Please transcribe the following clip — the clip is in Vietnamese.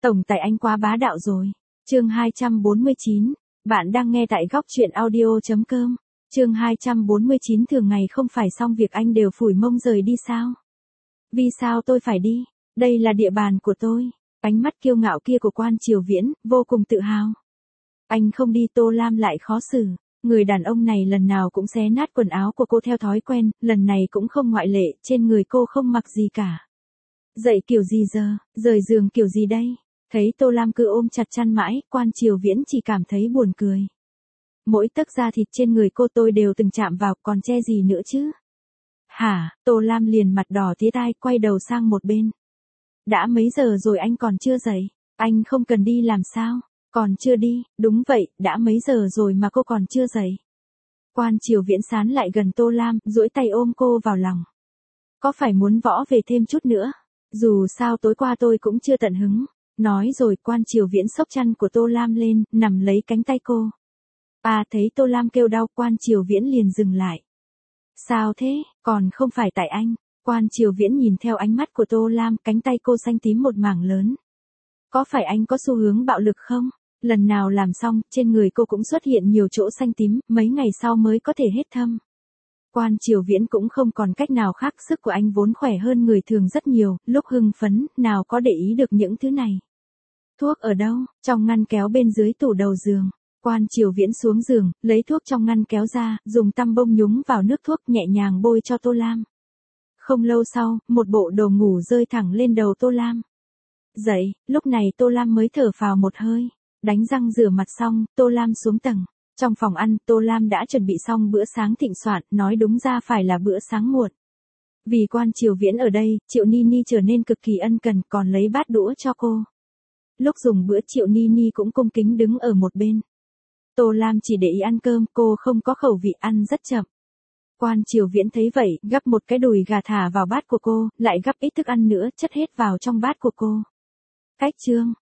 Tổng tài anh quá bá đạo rồi. Chương 249. Bạn đang nghe tại góc truyện audio.com. Chương 249. Thường ngày không phải xong việc anh đều phủi mông rời đi sao? Vì sao tôi phải đi? Đây là địa bàn của tôi. Ánh mắt kiêu ngạo kia của Quan Triều Viễn, vô cùng tự hào. Anh không đi, Tô Lam lại khó xử. Người đàn ông này lần nào cũng xé nát quần áo của cô theo thói quen, lần này cũng không ngoại lệ, trên người cô không mặc gì cả. Dậy kiểu gì giờ, rời giường kiểu gì đây? Thấy Tô Lam cứ ôm chặt chăn mãi, Quan Triều Viễn chỉ cảm thấy buồn cười. Mỗi tấc da thịt trên người cô tôi đều từng chạm vào, còn che gì nữa chứ? Hả? Tô Lam liền mặt đỏ tía tai, quay đầu sang một bên. Đã mấy giờ rồi anh còn chưa dậy? Anh không cần đi làm sao? Còn chưa đi? Đúng vậy, đã mấy giờ rồi mà cô còn chưa dậy. Quan Triều Viễn sán lại gần Tô Lam, duỗi tay ôm cô vào lòng. Có phải muốn võ về thêm chút nữa? Dù sao tối qua tôi cũng chưa tận hứng. Nói rồi Quan Triều Viễn xốc chăn của Tô Lam lên, nằm lấy cánh tay cô. Thấy Tô Lam kêu đau, Quan Triều Viễn liền dừng lại. Sao thế, còn không phải tại anh. Quan Triều Viễn nhìn theo ánh mắt của Tô Lam, cánh tay cô xanh tím một mảng lớn. Có phải anh có xu hướng bạo lực không? Lần nào làm xong, trên người cô cũng xuất hiện nhiều chỗ xanh tím, mấy ngày sau mới có thể hết thâm. Quan Triều Viễn cũng không còn cách nào khác, sức của anh vốn khỏe hơn người thường rất nhiều, lúc hưng phấn, nào có để ý được những thứ này. Thuốc ở đâu? Trong ngăn kéo bên dưới tủ đầu giường. Quan Triều Viễn xuống giường, lấy thuốc trong ngăn kéo ra, dùng tăm bông nhúng vào nước thuốc nhẹ nhàng bôi cho Tô Lam. Không lâu sau, một bộ đồ ngủ rơi thẳng lên đầu Tô Lam. Dậy, lúc này Tô Lam mới thở phào một hơi. Đánh răng rửa mặt xong, Tô Lam xuống tầng. Trong phòng ăn, Tô Lam đã chuẩn bị xong bữa sáng thịnh soạn, nói đúng ra phải là bữa sáng muộn. Vì Quan Triều Viễn ở đây, Triệu Nini trở nên cực kỳ ân cần, còn lấy bát đũa cho cô. Lúc dùng bữa, Triệu Nini cũng cung kính đứng ở một bên. Tô Lam chỉ để ý ăn cơm, cô không có khẩu vị, ăn rất chậm. Quan Triều Viễn thấy vậy, gắp một cái đùi gà thả vào bát của cô, lại gắp ít thức ăn nữa, chất hết vào trong bát của cô. Cách chương.